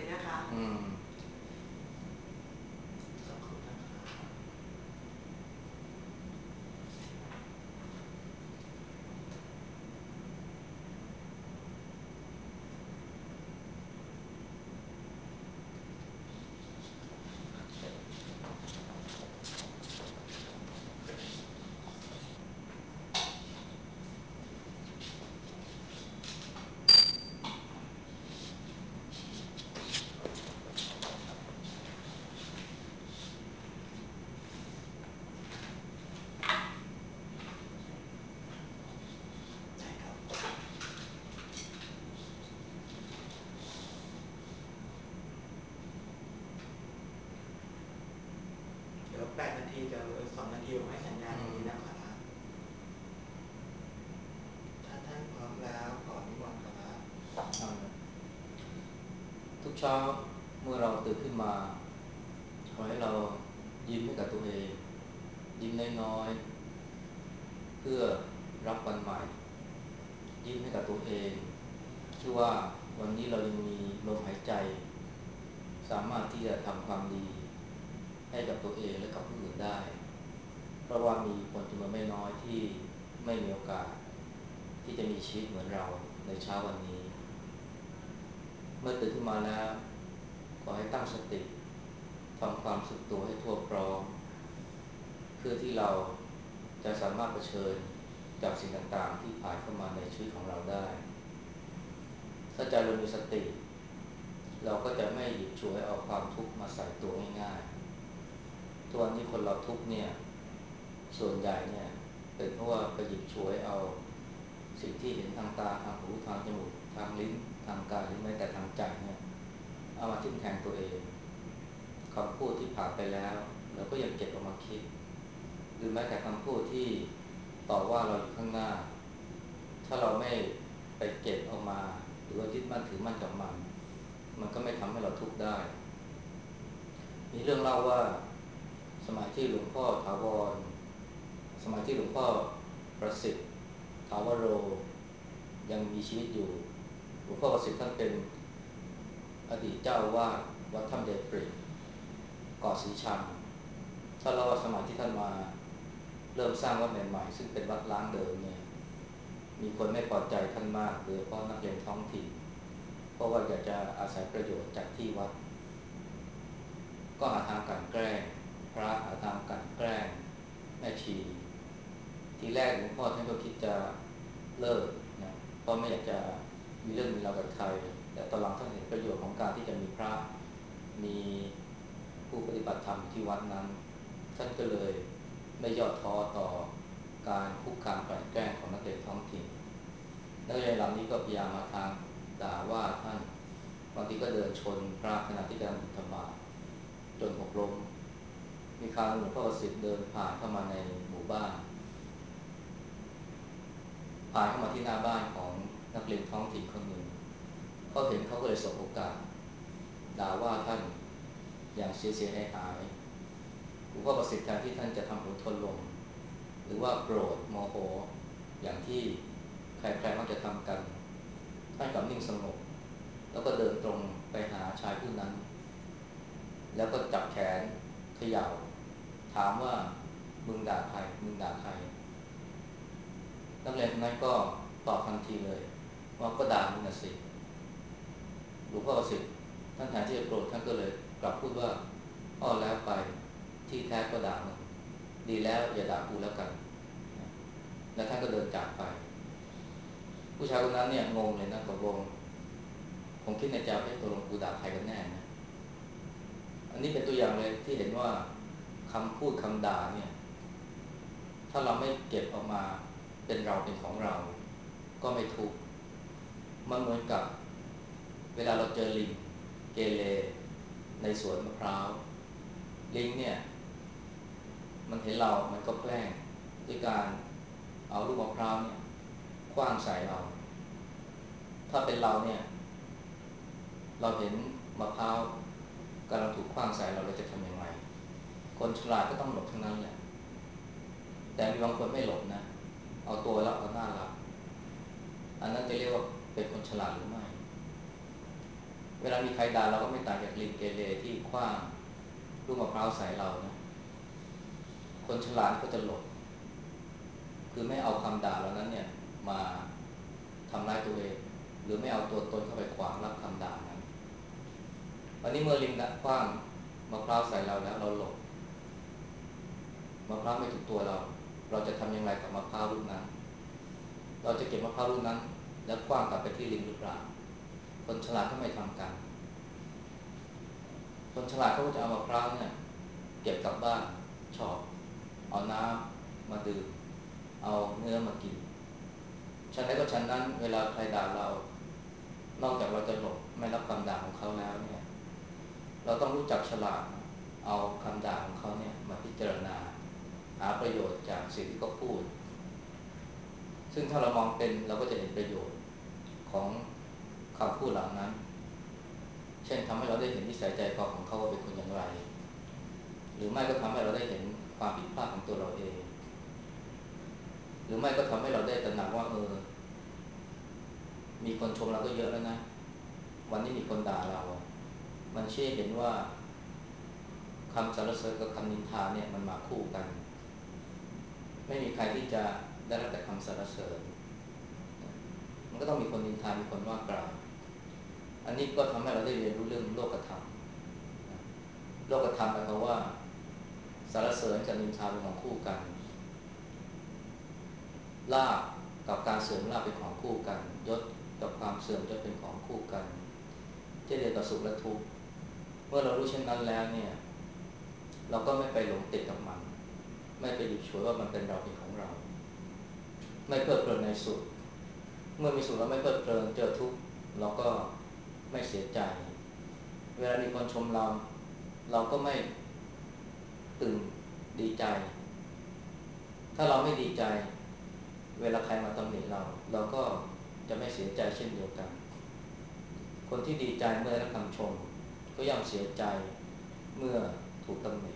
นะคะสักครู่นะครับใช่ครับเดี๋ยว8 นาทีเดี๋ยว2 นาทีผมให้สัญญาณตรงนี้นะครับถ้าท่านพร้อมแล้วขอนิมนต์ครับทุกเช้าเมื่อเราตื่นขึ้นมาขอให้เรายิ้มให้กับตัวเองยิ้มน้อยๆเพื่อรับวันใหม่ยิ้มให้กับตัวเองชื่อว่าวันนี้เรายังมีลมหายใจสามารถที่จะทำความดีให้กับตัวเองและกับผู้อื่นได้เพราะว่ามีคนจำนวนไม่น้อยที่ไม่มีโอกาสที่จะมีชีวิตเหมือนเราในเช้าวันนี้เมื่อตื่นขึ้นมาแล้วขอให้ตั้งสติทำความรู้สึกตัวให้ทั่วพร้อมเพื่อที่เราจะสามารถเผชิญกับสิ่งต่างๆที่ผ่านเข้ามาในชีวิตของเราได้ถ้าใจเรามีสติเราก็จะไม่หยิบฉวยเอาความทุกข์มาใส่ตัวง่ายๆทุกวันนี้คนเราทุกข์เนี่ยส่วนใหญ่เนี่ยเป็นเพราะว่าไปหยิบฉวยเอาสิ่งที่เห็นทางตาทางหูทางจมูกทางลิ้นทางกายหรือแม้แต่ทางใจเนี่ยเอามาทิ่มแทงตัวเองคำพูดที่ผ่านไปแล้วเราก็ยังเก็บเอามาคิดหรือแม้แต่คำพูดที่ต่อว่าเราอยู่ข้างหน้าถ้าเราไม่ไปเก็บเอามาหรือว่ายึดมั่นถือมั่นกับมันก็ไม่ทำให้เราทุกข์ได้มีเรื่องเล่าว่าสมัยที่หลวงพ่อถาวรสมัยที่หลวงพ่อประสิทธิ์ถาวโรยังมีชีวิตอยู่หลวงพ่อประสิทธิ์ท่านเป็นอดีตเจ้าอาวาสวัดถ้ำเดปริกเกาะสีชังถ้าเราสมัยที่ท่านมาเริ่มสร้างวัดใหม่ๆซึ่งเป็นวัดล้างเดิมเนี่ยมีคนไม่พอใจท่านมากโดยเฉพาะนักเรียนท้องถิ่นเพราะว่าอยากจะอาศัยประโยชน์จากที่วัดก็หาทางกลั่นแกล้งพระหาทางกลั่นแกล้งแม่ชีทีแรกหลวงพ่อท่านก็คิดจะเลิกนะเพราะไม่อยากจะมีเรื่องมีราวกับใครแต่ตอนหลังท่านเห็นประโยชน์ของการที่จะมีพระมีผู้ปฏิบัติธรรมที่วัดนั้นท่านก็เลยไม่ย่อท้อต่อการคุกคามกลั่นแกล้งของนักเรียนท้องถิ่นนักเรียนเหล่านี้ก็พยายามมาทางด่าว่าท่านบางทีก็เดินชนพระขณะที่กำลังบิณฑบาตจนหกล้มมีคราวหลวงพ่อประสิทธิ์เดินผ่านเข้ามาในหมู่บ้านผ่านเข้ามาที่หน้าบ้านของนักเรียนท้องถิ่นคนหนึ่งเขาเห็นเขาก็เลยสบโอกาสด่าว่าท่านอย่างเสียหายหลวงพ่อประสิทธิ์แทนที่ท่านจะทำหูทนลมหรือว่าโกรธโมโหอย่างที่ใครๆมักจะทำกันท่านกลับนิ่งสงบแล้วก็เดินตรงไปหาชายผู้นั้นแล้วก็จับแขนเขย่าถามว่ามึงด่าใครมึงด่าใครนักเรียนคนนั้นก็ตอบทันทีเลยว่าก็ด่ามึงน่ะสิหลวงพ่อประสิทธิ์ท่านแทนที่จะโกรธท่านก็เลยกลับพูดว่าอ้อแล้วไปที่แท้ก็ด่ามึงดีแล้วอย่าด่ากูแล้วกันแล้วท่านก็เดินจากไปผู้ชายคนนั้นเนี่ยงงเลยนะตกลงผมคิดในใจว่าตกลงกูด่าใครกันแน่นะอันนี้เป็นตัวอย่างเลยที่เห็นว่าคำพูดคำด่าเนี่ยถ้าเราไม่เก็บออกมาเป็นเราเป็นของเราก็ไม่ทุกข์มันเหมือนกับเวลาเราเจอลิงเกเรในสวนมะพร้าวลิงเนี่ยมันเห็นเรามันก็แกล้งด้วยการเอาลูกมะพร้าวเนี่ยขว้างใส่เราถ้าเป็นเราเนี่ยเราเห็นมะพร้าวกำลังถูกขว้างใส่เราจะทำยังไงคนฉลาดก็ต้องหลบทั้งนั้นแหละแต่มีบางคนไม่หลบนะเอาตัวรับเอาหน้ารับอันนั้นจะเรียกว่าเป็นคนฉลาดหรือไม่เวลามีใครด่าเราก็ไม่ต่างจากลิงเกเรที่ขว้างลูกมะพร้าวใส่เรานะคนฉลาดก็จะหลบคือไม่เอาคำด่าเหล่านั้นเนี่ยมาทำร้ายตัวเองหรือไม่เอาตัวตนเข้าไปขวางรับคำด่านั้นวันนี้เมื่อลิงขว้างมะพร้าวใส่เราแล้วเราหลบมะพร้าวไม่ถูกตัวเราจะทำอย่างไรกับมะพร้าวลูกนั้นเราจะเก็บมะพร้าวลูกนั้นแล้วขว้างกลับไปที่ลิงหรือเปล่าคนฉลาดก็ไม่ทำกันคนฉลาดเขาก็จะเอามะพร้าวเนี่ยเก็บกลับบ้านชอบเอาน้ำมาดื่มเอาเนื้อมากินฉันใดก็ฉันนั้นเวลาใครด่าเรานอกจากเราจะหลบไม่รับคำด่าของเขาแล้วเนี่ยเราต้องรู้จักฉลาดเอาคำด่าของเขาเนี่ยมาพิจารณาหาประโยชน์จากสิ่งที่เขาพูดซึ่งถ้าเรามองเป็นเราก็จะเห็นประโยชน์ของคำพูดเหล่านั้นเช่นทำให้เราได้เห็นนิสัยใจคอของเขาว่าเป็นคนอย่างไรหรือไม่ก็ทำให้เราได้เห็นความผิดพลาดของตัวเราเองหรือไม่ก็ทำให้เราได้ตระหนักว่ามีคนชมเราก็เยอะแล้วนะวันนี้มีคนด่าเรามันชี้เห็นว่าคำสรรเสริญกับคำนินทาเนี่ยมันมาคู่กันไม่มีใครที่จะได้รับแต่คำสรรเสริญมันก็ต้องมีคนนินทามีคนว่ากล่าวอันนี้ก็ทำให้เราได้เรียนรู้เรื่องโลกธรรมโลกธรรมหมายความว่าสรรเสริญกับนินทาเป็นของคู่กันลาภกับการเสื่อมลาภเป็นของคู่กันยศกับความเสื่อมยศเป็นของคู่กันเช่นเดียวกับสุขและทุกข์เมื่อเรารู้เช่นนั้นแล้วเนี่ยเราก็ไม่ไปหลงติดกับมันไม่ไปหยิบฉวยว่ามันเป็นเราเป็นของเราไม่เพลิดเพลินในสุขเมื่อมีสุขแล้วไม่เพลิดเพลินเจอทุกข์เราก็ไม่เสียใจเวลามีคนชมเราก็ไม่ตื่นดีใจถ้าเราไม่ดีใจเวลาใครมาตำหนิเราก็จะไม่เสียใจเช่นเดียวกันคนที่ดีใจเมื่อได้รับคำชมก็ย่อมเสียใจเมื่อถูกตำหนิ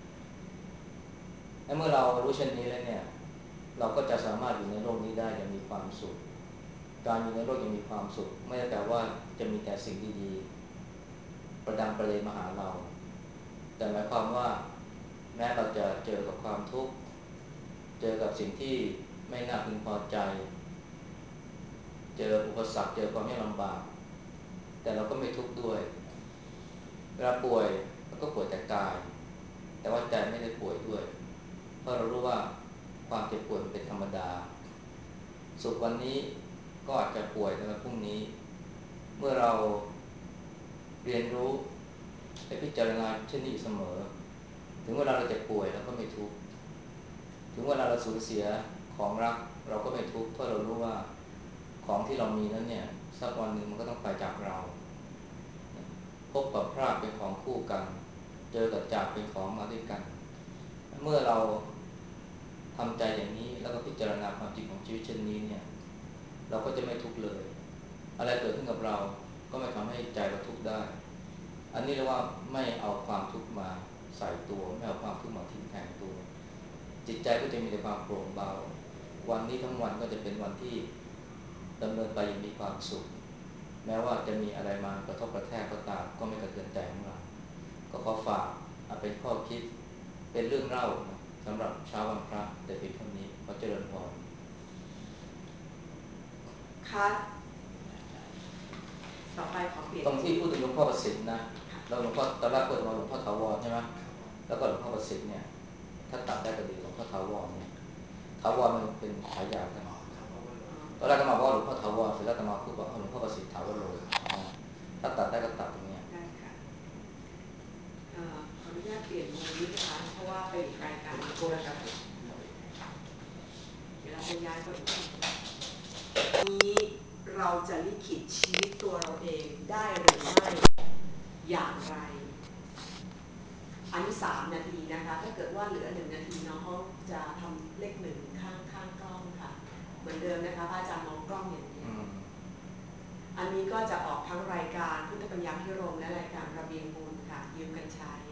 และเมื่อเรารู้เช่นนี้แล้วเนี่ยเราก็จะสามารถอยู่ในโลกนี้ได้อย่างมีความสุขการอยู่ในโลกอย่างมีความสุขไม่ได้แปลว่าจะมีแต่สิ่งดีๆประดังประเดมาหาเราแต่หมายความว่าแม้เราจะเจอกับความทุกข์เจอกับสิ่งที่ไม่น่าพึงพอใจเจออุปสรรคเจอความยากลำบากแต่เราก็ไม่ทุกข์ด้วยเวลาป่วยเราก็ป่วยแต่กายแต่ว่าใจไม่ได้ป่วยด้วยเพราะเรารู้ว่าความเจ็บป่วยเป็นธรรมดาสุขวันนี้ก็อาจจะป่วยในวันพรุ่งนี้เมื่อเราเรียนรู้และพิจารณาเช่นนี้อยู่เสมอถึงเวลาเราเจ็บป่วยเราก็ไม่ทุกข์ถึงเวลาเราสูญเสียของรักเราก็ไม่ทุกข์เพราะเรารู้ว่าของที่เรามีนั้นเนี่ยสักวันหนึ่งมันก็ต้องไปจากเราพบกับพรากเป็นของคู่กันเจอกับจากเป็นของมาด้วยกันเมื่อเราทำใจอย่างนี้แล้วก็พิจารณาความจริงของชีวิตเช่นนี้เนี่ยเราก็จะไม่ทุกข์เลยอะไรเกิดขึ้นกับเราก็ไม่ทำให้ใจเราทุกข์ได้อันนี้เรียกว่าไม่เอาความทุกข์มาใส่ตัวไม่เอาความทุกข์มาทิ้งแทนตัวจิตใจก็จะมีแต่ความโปร่งเบาวันนี้ทั้งวันก็จะเป็นวันที่ดำเนินไปอย่างมีความสุขแม้ว่าจะมีอะไรมากระทบกระแทกก็ตามก็ไม่กระเทือนใจของเราก็ขอฝากเป็นข้อคิดเป็นเรื่องเล่าสำหรับเช้าวันพระแต่เพียงเท่านี้ขอเจริญพรค่ะต่อไปขอเปลี่ยนตรงที่พูดถึงหลวงพ่อประสิทธิ์นะเราหลวงพ่อตอนแรกพูดถึงหลวงพ่อถาวรใช่ไหมแล้วก็หลวงพ่อประสิทธิ์เนี่ยถ้าตัดได้ก็ดีหลวงพ่อถาวรเนี่ยถาวรมันเป็นฉายากันตอนแรกก็มาบอกว่าหลวงพ่อถาวรเสร็จแล้วก็มาพูดว่าหลวงพ่อประสิทธิ์ถาวรโรถ้าตัดได้ก็ตัดตรงนี้ได้ค่ะขออนุญาตเปลี่ยนมุมนี้นะคะเพราะว่าเป็นรายการโทรทัศน์เดี๋ยวเราจะย้ายไปอีกนี้เราจะลิขิตชีวิตตัวเราเองได้หรือไม่อย่างไรอันนี้3 นาทีนะคะถ้าเกิดว่าเหลือ1 นาทีน้องเขาจะทำเลข 1ข้างกล้องค่ะเหมือนเดิมนะคะพระอาจารย์มองกล้องอย่างเดียวอันนี้ก็จะออกทั้งรายการพุทธปัญญาพิรมและรายการระเบียงบุญค่ะยืมกันใช้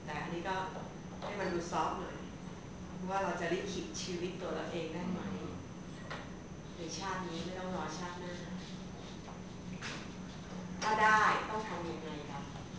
แต่อันนี้ก็ให้มันดูซอฟต์หน่อยว่าเราจะลิขิตชีวิตตัวเราเองได้ไหมในชาตินี้ไม่ต้องรอชาติหน้าถ้าได้ต้องทำยังไงครับ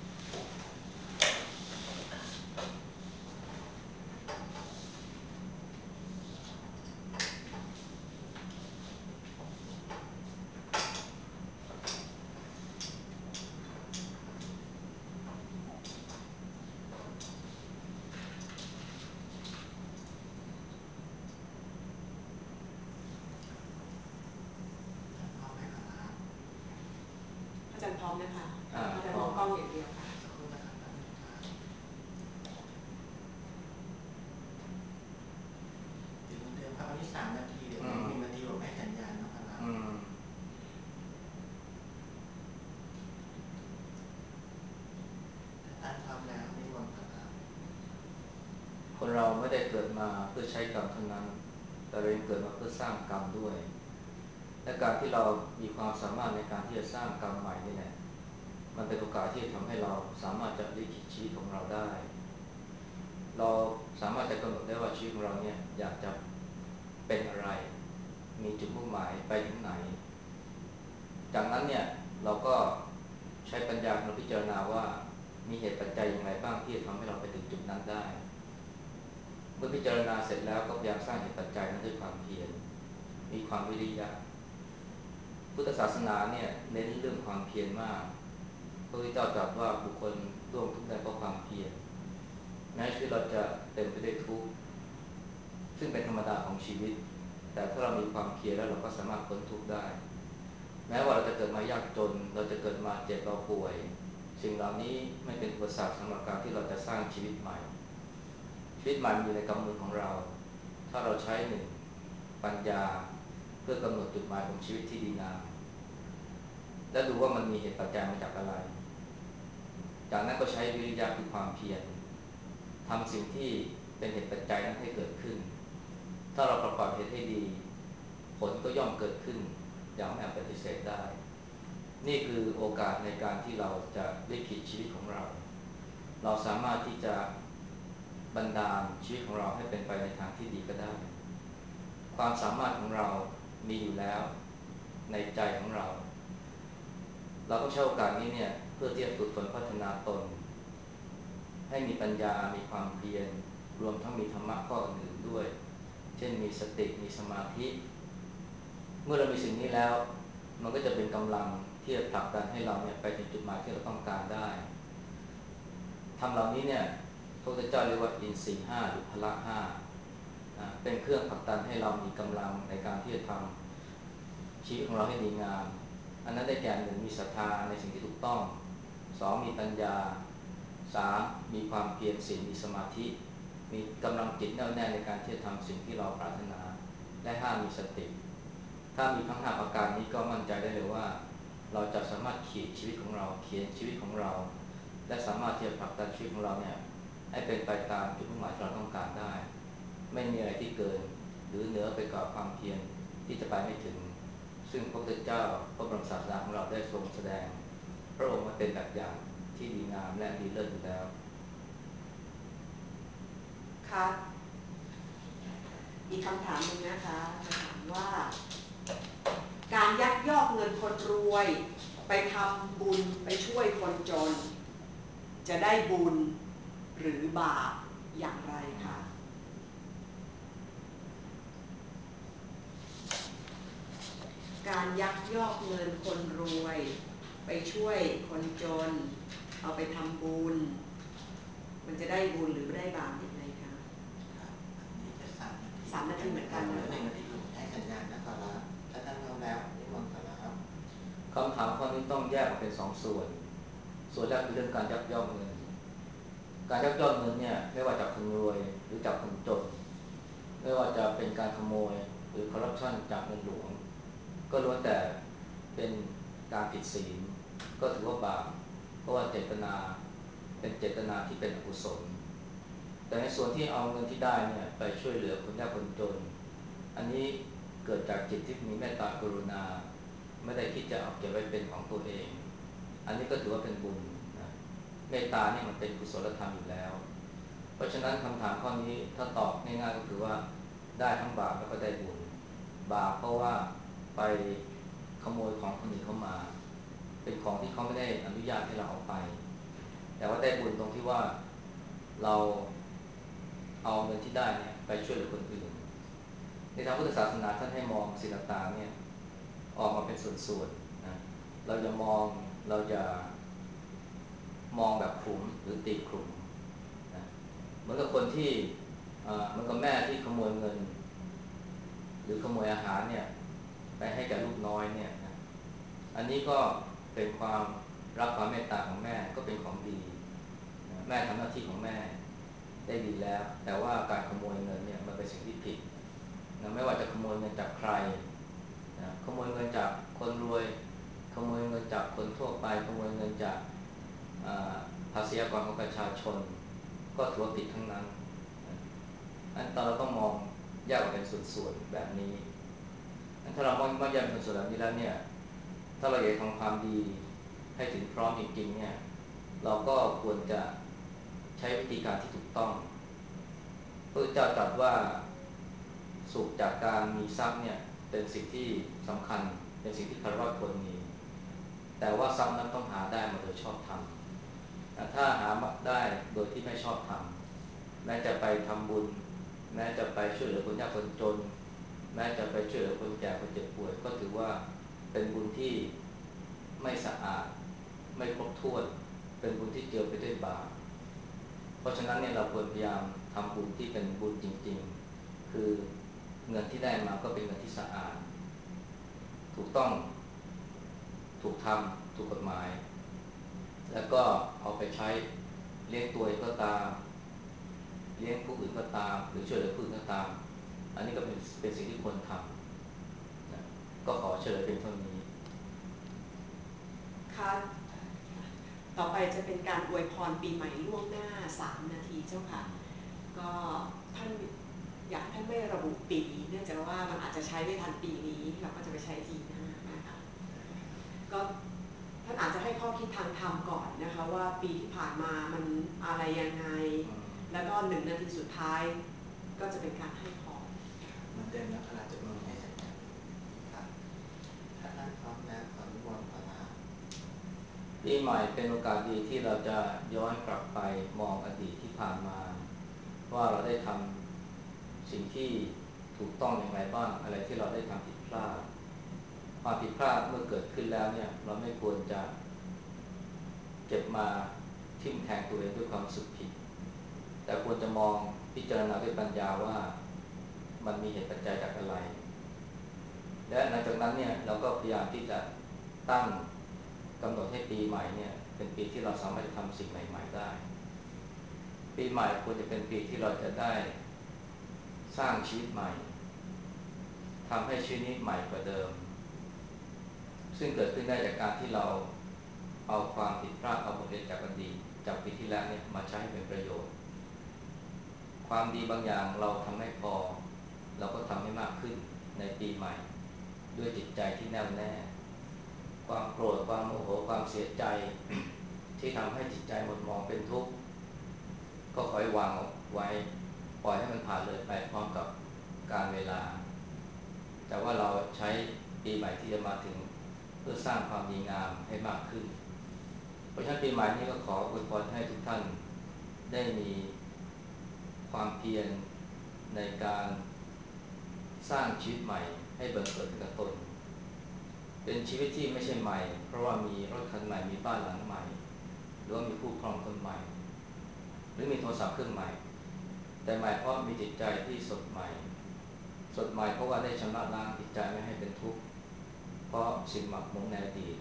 เอาไหมครับอาจารย์พร้อมนะคะอาจารย์มองกล้องอย่างเดียวค่ะสักครู่นะครับแป๊บนึงครับอยู่เหมือนเดิมครับอันนี้3 นาทีเดี๋ยว1 นาทีผมให้สัญญาณนะครับ ท่านพร้อมแล้วนิมนต์ครับคนเราไม่ได้เกิดมาเพื่อใช้กรรมเท่านั้นแต่เราเกิดมาเพื่อสร้างกรรมด้วยและการที่เรามีความสามารถในการที่จะสร้างกรรมใหม่นี่แหละมันเป็นโอกาสที่จะทำให้เราสามารถจะลิขิตชีวิตของเราได้เราสามารถจะกำหนดได้ว่าชีวิตของเราเนี่ยอยากจะเป็นอะไรมีจุดมุ่งหมายไปถึงไหนจากนั้นเนี่ยเราก็ใช้ปัญญาเราพิจารณาว่ามีเหตุปัจจัยอย่างไรบ้างที่จะทำให้เราไปถึงจุดนั้นได้เมื่อพิจารณาเสร็จแล้วก็พยายามสร้างเหตุปัจจัยนั้นด้วยความเพียรมีความวิริยะพุทธศาสนาเนี่ยเน้นเรื่องความเพียรมากพระพุทธเจ้าตรัสว่าบุคคลร่วมทุกข์ได้เพราะความเพียรแม้ชีวิตเราจะเต็มไปด้วยทุกข์ซึ่งเป็นธรรมดาของชีวิตแต่ถ้าเรามีความเพียรแล้วเราก็สามารถพ้นทุกข์ได้แม้ว่าเราจะเกิดมายากจนเราจะเกิดมาเจ็บเราป่วยสิ่งเหล่านี้ไม่เป็นอุปสรรคสำหรับการที่เราจะสร้างชีวิตใหม่ชีวิตใหม่อยู่ในกำมือของเราถ้าเราใช้หนึ่งปัญญาเพื่อกำหนดจุดหมายของชีวิตที่ดีงามและดูว่ามันมีเหตุปัจจัยมาจากอะไรจากนั้นก็ใช้วิริยะคือความเพียรทำสิ่งที่เป็นเหตุปัจจัยนั้นให้เกิดขึ้นถ้าเราประกอบเหตุให้ดีผลก็ย่อมเกิดขึ้นอย่างไม่อาจปฏิเสธได้นี่คือโอกาสในการที่เราจะลิขิตชีวิตของเราเราสามารถที่จะบันดาลชีวิตของเราให้เป็นไปในทางที่ดีก็ได้ความสามารถของเรามีอยู่แล้วในใจของเราเราก็ใช้โอกาสนี้เนี่ยเพื่อที่จะฝึกฝนพัฒนาตนให้มีปัญญามีความเพียรรวมทั้งมีธรรมะข้ออื่นๆด้วยเช่นมีสติมีสมาธิเมื่อเรามีสิ่งนี้แล้วมันก็จะเป็นกำลังที่จะผลักดันให้เราเนี่ยไปถึงจุดหมายที่เราต้องการได้ทำเหล่านี้เนี่ยพระพุทธเจ้าเรียกว่าอินทรีย์5หรือพละ5เป็นเครื่องผลักดันให้เรามีกำลังในการที่จะทำชีวิตของเราให้ดีงามอันนั้นได้แก่1มีศรัทธาในสิ่งที่ถูกต้อง2มีปัญญา3มีความเพียร4มีสมาธิมีกำลังจิตแน่วแน่ในการที่จะทำสิ่งที่เราปรารถนาและ5มีสติถ้ามีทั้ง5ประการนี้ก็มั่นใจได้เลยว่าเราจะสามารถเขียนชีวิตของเราเขียนชีวิตของเราและสามารถที่จะผลักดันชีวิตของเราเนี่ยให้เป็นไปตามจุดมุ่งหมายที่เราต้องการได้ไม่มีอะไรที่เกินหรือเหนือไปกว่าความเพียรที่จะไปไม่ถึงซึ่งพระพุทธเจ้าพระบรมศาสดาของเราได้ทรงแสดงพระองค์มาเป็นแบบอย่างที่ดีงามและดีเลิศอยู่แล้วครับอีกคำถามหนึ่งนะคะจะถามว่าการยักยอกเงินคนรวยไปทำบุญไปช่วยคนจนจะได้บุญหรือบาปอย่างไรคะการยักยอกเงินคนรวยไปช่วยคนจนเอาไปทำบุญมันจะได้บุญหรือได้บาปอย่างไรคะครับอันนี้จะ 3 นาทีเหมือนกันเหลือนะคะ 1 นาทีผมให้สัญญาณนะครับถ้าท่านพร้อมแล้วนิมนต์ครับคำถามข้อนี้ต้องแยกออกเป็น2 ส่วนแรกคือเรื่องการยักยอกเงินการยักยอกเงินเนี่ยไม่ว่าจากคนรวยหรือจากคนจนไม่ว่าจะเป็นการขโมยหรือคอร์รัปชันจากเงินหลวงก็ล้วนแต่เป็นการผิดศีลก็ถือว่าบาปเพราะว่าเจตนาเป็นเจตนาที่เป็นอกุศลแต่ในส่วนที่เอาเงินที่ได้เนี่ยไปช่วยเหลือคนยากคนจนอันนี้เกิดจากจิตที่มีเมตตากรุณาไม่ได้คิดจะเอาเก็บไว้เป็นของตัวเองอันนี้ก็ถือว่าเป็นบุญนะเมตตานี่มันเป็นกุศลธรรมอยู่แล้วเพราะฉะนั้นคำถามข้อนี้ถ้าตอบง่ายๆก็คือว่าได้ทั้งบาปแล้วก็ได้บุญบาปเพราะว่าไปขโมยของคนอื่นเข้ามาเป็นของที่เขาไม่ได้อนุญาตให้เราเอาไปแต่ว่าได้บุญตรงที่ว่าเราเอาเงินที่ได้เนี่ยไปช่วยเหลือคนอื่นในทางพุทธศาสนาท่านให้มองศีลต่างเนี่ยออกมาเป็นส่วนๆนะเราจะมองแบบขลุมหรือตีขลุมนะเหมือนกับคนที่เหมือนกับแม่ที่ขโมยเงินหรือขโมยอาหารเนี่ยไปให้กับลูกน้อยเนี่ยนะอันนี้ก็เป็นความรักความเมตตาของแม่ก็เป็นของดีนะแม่ทำหน้าที่ของแม่ได้ดีแล้วแต่ว่าการขโมยเงินเนี่ยมันเป็นสิ่งที่ผิดนะไม่ว่าจะขโมยเงินจากใครนะขโมยเงินจากคนรวยขโมยเงินจากคนทั่วไปขโมยเงินจากภาษีอากรของประชาชนก็ถือว่าผิดทั้งนั้นอันตอนเราต้องมองแยกออกเป็นส่วนๆแบบนี้ถ้าเรามองแยกเป็นส่วนๆแบบนี้แล้วเนี่ยถ้าเราอยากทำความดีให้ถึงพร้อมจริงๆเนี่ยเราก็ควรจะใช้วิธีการที่ถูกต้องพระเจ้าตรัสว่าสุขจากการมีทรัพย์เนี่ยเป็นสิ่งที่สำคัญเป็นสิ่งที่คารวะควรมีแต่ว่าทรัพย์นั้นต้องหาได้มาโดยชอบธรรมถ้าหาได้โดยที่ไม่ชอบธรรมแม้จะไปทำบุญแม้จะไปช่วยเหลือคนยากคนจนแม้จะไปช่วยเหลือคนแก่คนเจ็บป่วยก็ถือว่าเป็นบุญที่ไม่สะอาดไม่ครบถ้วนเป็นบุญที่เจือไปด้วยบาปเพราะฉะนั้นเนี่ยเราควรพยายามทำบุญที่เป็นบุญจริงๆคือเงินที่ได้มาก็เป็นเงินที่สะอาดถูกต้องถูกทำถูกกฎหมายแล้วก็เอาไปใช้เลี้ยงตัวเองก็ตามเลี้ยงผู้อื่นก็ตามหรือช่วยเหลือผู้อื่นก็ตามอันนี้ก็เป็นสิ่งที่ควรทำนะก็ขอเฉลยเป็นเท่านี้ค่ะต่อไปจะเป็นการอวยพรปีใหม่ล่วงหน้า3 นาทีเจ้าค่ะก็ท่านอยากท่านไม่ระบุปีเนื่องจากว่ามันอาจจะใช้ไม่ทันปีนี้เราก็จะไปใช้ปีหน้านะคะก็ท่านอาจจะให้ข้อคิดทางธรรมก่อนนะคะว่าปีที่ผ่านมามันอะไรยังไงแล้วก็1 นาทีสุดท้ายก็จะเป็นการให้พรเหมือนเดิมนะครับเราจะมีให้สัญญาณครับถ้าท่านพร้อมแล้วขอนิมนต์ต่อละปีใหม่เป็นโอกาสดีที่เราจะย้อนกลับไปมองอดีตที่ผ่านมาว่าเราได้ทำสิ่งที่ถูกต้องอย่างไรบ้างอะไรที่เราได้ทำผิดพลาดความผิดพลาดเมื่อเกิดขึ้นแล้วเนี่ยเราไม่ควรจะเก็บมาทิ่มแทงตัวเองด้วยความรู้สึกผิดแต่ควรจะมองพิจารณาด้วยปัญญาว่ามันมีเหตุปัจจัยจากอะไรและหลังจากนั้นเนี่ยเราก็พยายามที่จะตั้งกำหนดให้ปีใหม่เนี่ยเป็นปีที่เราสามารถจะทำสิ่งใหม่ๆได้ปีใหม่ควรจะเป็นปีที่เราจะได้สร้างชีวิตใหม่ทำให้ชีวิตนี้ใหม่กว่าเดิมซึ่งเกิดขึ้นได้จากการที่เราเอาความผิดพลาดเอาบทเรียนจากอดีตจากปีที่แล้วเนี่ยมาใช้ให้เป็นประโยชน์ความดีบางอย่างเราทำไม่พอเราก็ทำให้มากขึ้นในปีใหม่ด้วยจิตใจที่แน่วแน่ความโกรธความโมโหความเสียใจที่ทำให้จิตใจหม่นหมองเป็นทุกข์ก็ขอให้วางไว้ปล่อยให้มันผ่านเลยไปพร้อมกับการเวลาแต่ว่าเราใช้ปีใหม่ที่จะมาถึงเพื่อสร้างความดีงามให้มากขึ้นเพราะฉะนั้นปีใหม่นี้ก็ขออวยพรให้ทุกท่านได้มีความเพียรในการสร้างชีวิตใหม่ให้บังเกิดขึ้นกับตนเป็นชีวิตที่ไม่ใช่ใหม่เพราะว่ามีรถคันใหม่มีบ้านหลังใหม่หรือว่ามีคู่ครองคนใหม่หรือมีโทรศัพท์เครื่องใหม่แต่ใหม่เพราะมีจิตใจที่สดใหม่เพราะว่าได้ชำระล้างจิตใจไม่ให้เป็นทุกข์เพราะสิ่งหมักหมมในอดีต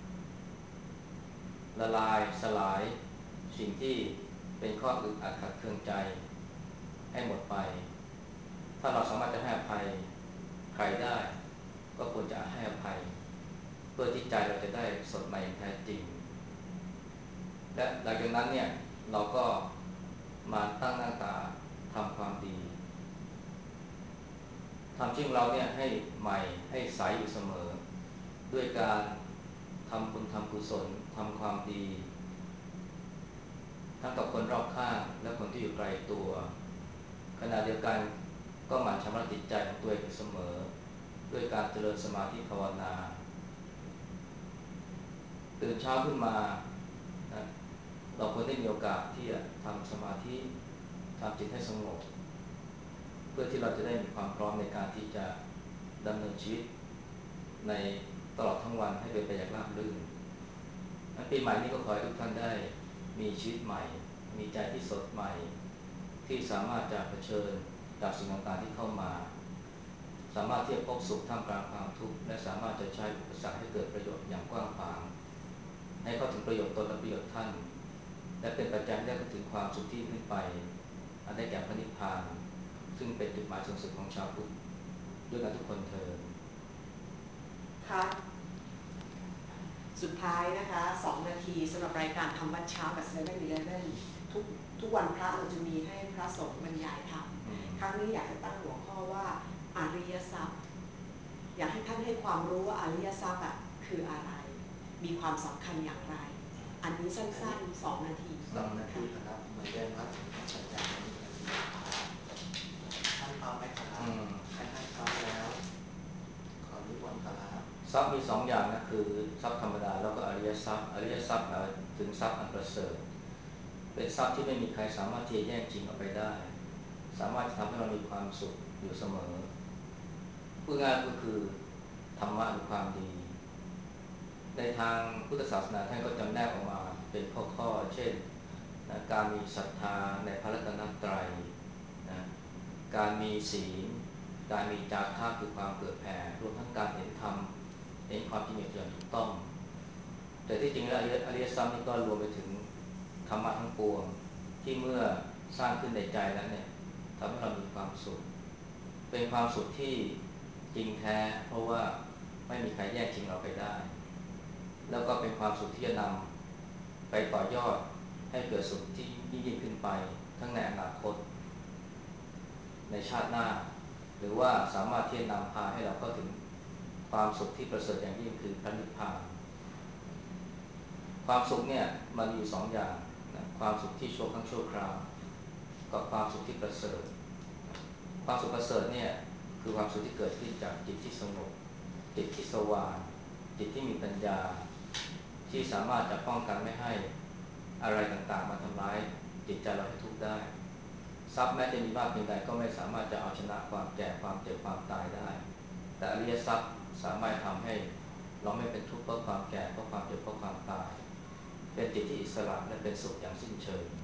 ละลายสลายสิ่งที่เป็นข้ออึดอัดขัดเคืองใจให้หมดไปถ้าเราสามารถจะให้อภัยใครได้ก็ควรจะให้อภัยเพื่อที่ใจเราจะได้สดใหม่แท้จริงและหลังจากนั้นเนี่ยเราก็มาตั้งหน้าตาทำความดีทำชีวิตเราเนี่ยให้ใหม่ให้ใสอยู่เสมอด้วยการทำบุญทำกุศลทำความดีทั้งกับคนรอบข้างและคนที่อยู่ไกลตัวขณะเดียวกันก็หมั่นชำระจิตใจของตัวเองอยู่เสมอด้วยการเจริญสมาธิภาวนาตื่นเช้าขึ้นมานะเราควรได้มีโอกาสที่จะทำสมาธิทำจิตให้สงบเพื่อที่เราจะได้มีความพร้อมในการที่จะดำเนินชีวิตในตลอดทั้งวันให้เป็นไปอย่างราบรื่นปีใหม่นี้ก็ขอให้ทุกท่านได้มีชีวิตใหม่มีใจที่สดใหม่ที่สามารถจะเผชิญกับสิ่งต่างๆที่เข้ามาสามารถที่จะพบสุขท่ามกลางความทุกข์และสามารถจะใช้อุปสรรคให้เกิดประโยชน์อย่างกว้างขวางให้เข้าถึงประโยชน์ตนและประโยชน์ท่านและเป็นปัจจัยที่ได้ถึงความสุขที่ขึ้นไปอันได้แก่พระนิพพานซึ่งเป็นจุดหมายสูงสุดของชาวพุทธด้วยกันทุกคนเทอญค่ะสุดท้ายนะคะ2 นาทีสำหรับรายการทำวัดเช้ากับ7-Elevenทุกวันพระเราจะมีให้พระสงฆ์บรรยายธรรมครั้งนี้อยากจะตั้งหัวข้อว่าอริยทรัพย์อยากให้ท่านให้ความรู้ว่าอริยทรัพย์คืออะไรมีความสำคัญอย่างไรอันนี้สั้นๆ2 นาทีครับเหมือนเดิมครับสัญญาท่านพร้อมไหมครับท่านพร้อมแล้วขอนิมนต์ครับทรัพย์มี2 อย่างนะคือทรัพย์ธรรมดาแล้วก็อริยทรัพย์อริยทรัพย์หมายถึงทรัพย์อันประเสริฐเป็นทรัพย์ที่ไม่มีใครสามารถที่จะแย่งชิงเอาไปได้สามารถทำให้เรามีความสุขอยู่เสมอพูดง่ายก็คือธรรมะหรือความดีในทางพุทธศาสนาท่านก็จำแนกออกมาเป็นข้อๆเช่นนะการมีศรัทธาในพระรัตนตรัยนะการมีศีลการมีจาคะคือความเผื่อแผ่รวมทั้งการเห็นธรรมเห็นความจริงอย่างถูกต้องแต่ที่จริงแล้วอริยสัจนี่ก็รวมไปถึงธรรมะทั้งปวงที่เมื่อสร้างขึ้นในใจแล้วเนี่ยทำให้เรามีความสุขเป็นความสุขที่จริงแท้เพราะว่าไม่มีใครแย่งชิงเราไปได้แล้วก็เป็นความสุขที่จะนำไปต่อยอดให้เกิดสุขที่ยิ่งขึ้นไปทั้งในอนาคตในชาติหน้าหรือว่าสามารถที่จะนำพาให้เราเข้าถึงความสุขที่ประเสริฐอย่างยิ่งคือพระนิพพานความสุขเนี่ยมันมีอยู่2 อย่างนะความสุขที่ชั่วคราวกับความสุขที่ประเสริฐความสุขประเสริฐเนี่ยคือความสุขที่เกิดขึ้นจากจิตที่สงบจิตที่สว่างจิตที่มีปัญญาที่สามารถจะป้องกันไม่ให้อะไรต่างๆมาทำร้ายจิตใจเราให้ทุกข์ได้ทรัพย์แม้จะมีมากเพียงใดก็ไม่สามารถจะเอาชนะความแก่ความเจ็บความตายได้แต่อริยทรัพย์สามารถทำให้เราไม่เป็นทุกข์เพราะความแก่เพราะความเจ็บเพราะความตายเป็นจิตที่อิสระและเป็นสุขอย่างสิ้นเชิง